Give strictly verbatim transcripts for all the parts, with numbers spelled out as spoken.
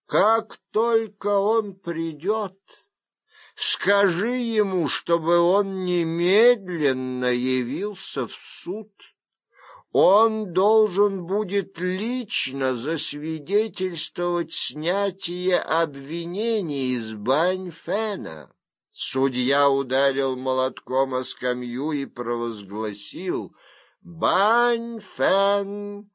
Как только он придет, скажи ему, чтобы он немедленно явился в суд. Он должен будет лично засвидетельствовать снятие обвинений из Бань-Фэна. Судья ударил молотком о скамью и провозгласил: Бань-Фэн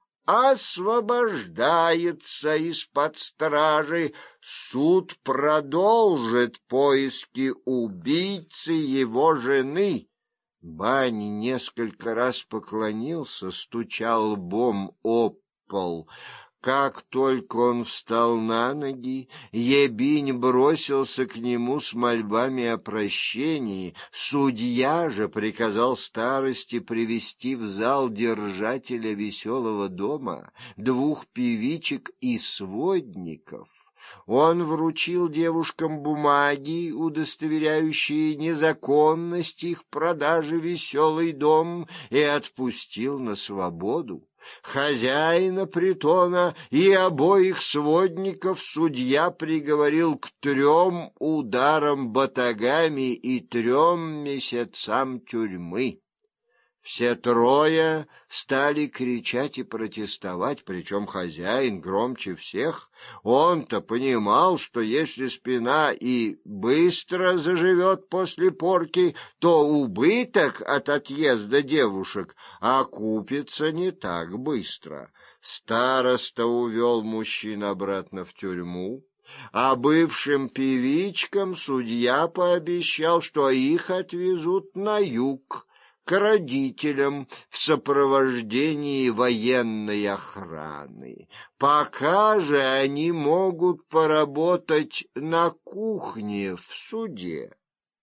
освобождается из-под стражи. Суд продолжит поиски убийцы его жены. Бань несколько раз поклонился, стуча лбом об пол. Как только он встал на ноги, Ебинь бросился к нему с мольбами о прощении. Судья же приказал старости привести в зал держателя веселого дома, двух певичек и сводников. Он вручил девушкам бумаги, удостоверяющие незаконность их продажи в веселый дом, и отпустил на свободу. Хозяина притона и обоих сводников судья приговорил к трем ударам батагами и трем месяцам тюрьмы. Все трое стали кричать и протестовать, причем хозяин громче всех. Он-то понимал, что если спина и быстро заживет после порки, то убыток от отъезда девушек окупится не так быстро. Староста увел мужчин обратно в тюрьму, а бывшим певичкам судья пообещал, что их отвезут на юг, к родителям в сопровождении военной охраны. Пока же они могут поработать на кухне в суде.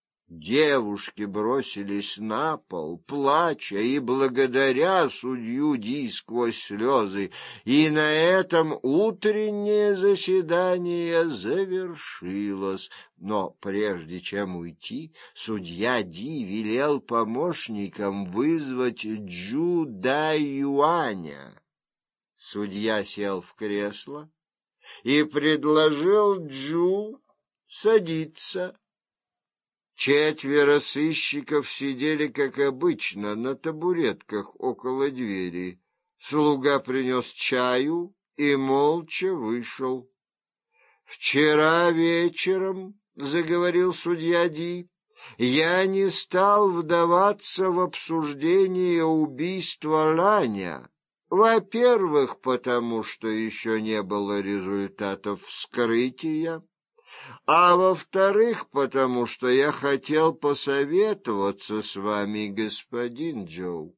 Девушки бросились на пол, плача и благодаря судью Ди сквозь слезы, и на этом утреннее заседание завершилось. Но прежде чем уйти, судья Ди велел помощникам вызвать Джу Да-Юаня. Судья сел в кресло и предложил Джу садиться. Четверо сыщиков сидели, как обычно, на табуретках около двери. Слуга принес чаю и молча вышел. «Вчера вечером, — заговорил судья Ди, — я не стал вдаваться в обсуждение убийства Ланя. Во-первых, потому что еще не было результатов вскрытия, а во-вторых, потому что я хотел посоветоваться с вами, господин Джоу.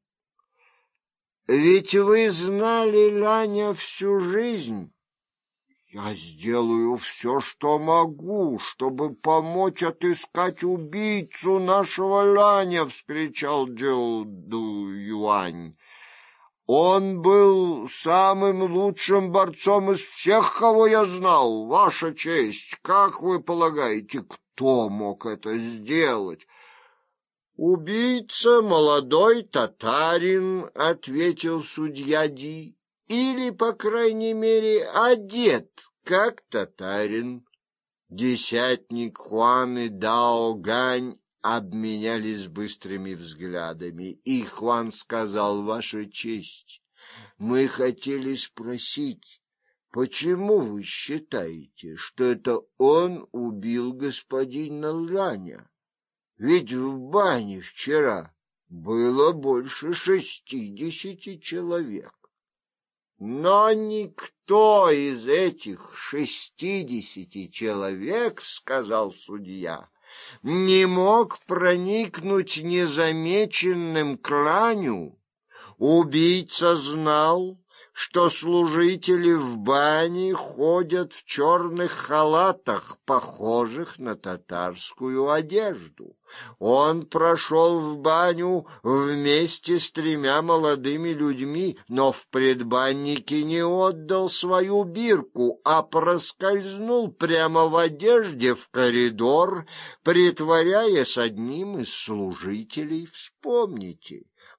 Ведь вы знали Ланя всю жизнь». «Я сделаю все, что могу, чтобы помочь отыскать убийцу нашего Ланя!» — вскричал Джоу Да-Юань. «Он был самым лучшим борцом из всех, кого я знал, Ваша честь. Как вы полагаете, кто мог это сделать?» «Убийца — молодой татарин», — ответил судья Ди, — «или, по крайней мере, одет, как татарин». Десятник Хуан и Дао Гань обменялись быстрыми взглядами, и Хуан сказал: «Ваша честь, мы хотели спросить, почему вы считаете, что это он убил господина Ланя? Ведь в бане вчера было больше шестидесяти человек». «Но никто из этих шестидесяти человек, — сказал судья, — не мог проникнуть незамеченным к Ланю. Убийца знал, что служители в бане ходят в черных халатах, похожих на татарскую одежду. Он прошел в баню вместе с тремя молодыми людьми, но в предбаннике не отдал свою бирку, а проскользнул прямо в одежде в коридор, притворяясь одним из служителей. Вспомните,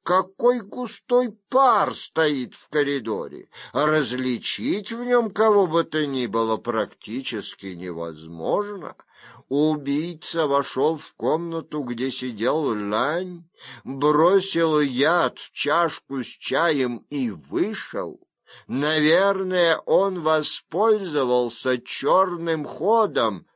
какой густой пар стоит в коридоре. Различить в нем кого бы то ни было практически невозможно. Убийца вошел в комнату, где сидел Лань, бросил яд в чашку с чаем и вышел. Наверное, он воспользовался черным ходом,